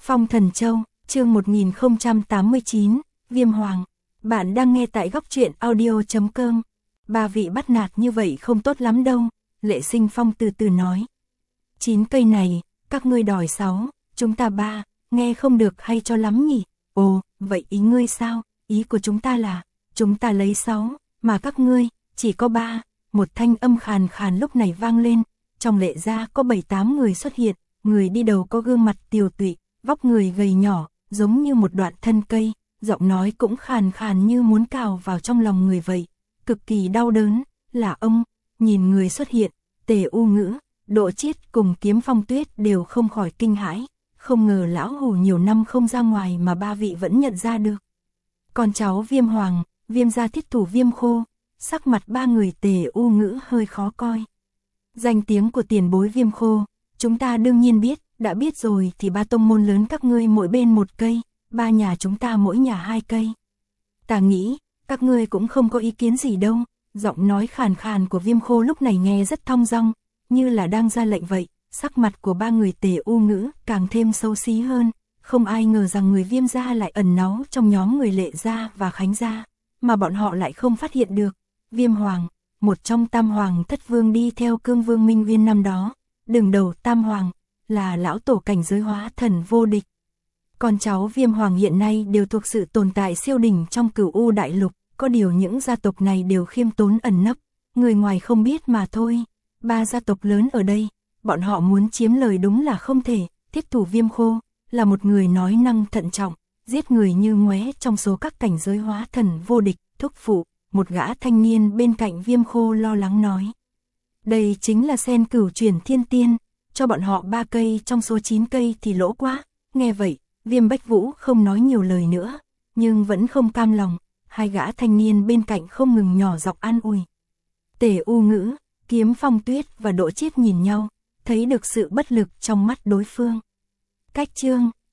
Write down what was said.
Phong Thần Châu, chương 1089, Viêm Hoàng. Bạn đang nghe tại góc truyện audio.com. Ba vị bắt nạt như vậy không tốt lắm đâu, Lệ Sinh Phong từ từ nói. 9 cây này, các ngươi đòi 6, chúng ta 3, nghe không được hay cho lắm nhỉ? Ồ, vậy ý ngươi sao? Ý của chúng ta là, chúng ta lấy 6, mà các ngươi, chỉ có 3. Một thanh âm khàn khàn lúc này vang lên, trong Lệ gia có 7-8 người xuất hiện, người đi đầu có gương mặt tiều tụy, vóc người gầy nhỏ, giống như một đoạn thân cây, giọng nói cũng khàn khàn như muốn cào vào trong lòng người vậy, cực kỳ đau đớn, là ông. Nhìn người xuất hiện, Tề U Ngữ, Độ Chiết cùng Kiếm Phong Tuyết đều không khỏi kinh hãi, không ngờ lão hủ nhiều năm không ra ngoài mà ba vị vẫn nhận ra được. Con cháu Viêm Hoàng, Viêm gia thiết thủ Viêm Khô, sắc mặt ba người Tề U Ngữ hơi khó coi. Danh tiếng của tiền bối Viêm Khô, chúng ta đương nhiên biết, đã biết rồi thì ba tông môn lớn các ngươi mỗi bên một cây, ba nhà chúng ta mỗi nhà 2 cây. Ta nghĩ, các ngươi cũng không có ý kiến gì đâu. Giọng nói khàn khàn của Viêm Khô lúc này nghe rất thong dong, như là đang ra lệnh vậy. Sắc mặt của ba người Tề U Ngữ càng thêm xấu xí hơn, không ai ngờ rằng người Viêm gia lại ẩn náu trong nhóm người Lệ gia và Khánh gia, mà bọn họ lại không phát hiện được. Viêm Hoàng, một trong Tam Hoàng Thất Vương đi theo Cương Vương Minh Viên năm đó, đứng đầu Tam Hoàng, là lão tổ cảnh giới hóa thần vô địch. Con cháu Viêm Hoàng hiện nay đều thuộc sự tồn tại siêu đỉnh trong Cửu U Đại Lục, có điều những gia tộc này đều khiêm tốn ẩn nấp, người ngoài không biết mà thôi. Ba gia tộc lớn ở đây, bọn họ muốn chiếm lời đúng là không thể. Thiết thủ Viêm Khô là một người nói năng thận trọng, giết người như ngoé trong số các cảnh giới hóa thần vô địch. Thúc phụ, một gã thanh niên bên cạnh Viêm Khô lo lắng nói. Đây chính là sen cửu chuyển thiên tiên, cho bọn họ 3 cây trong số 9 cây thì lỗ quá. Nghe vậy, Viêm Bách Vũ không nói nhiều lời nữa, nhưng vẫn không cam lòng. Hai gã thanh niên bên cạnh không ngừng nhỏ giọng an ủi. Tề U Ngữ, Kiếm Phong Tuyết và Độ Chiết nhìn nhau, thấy được sự bất lực trong mắt đối phương. Cách chương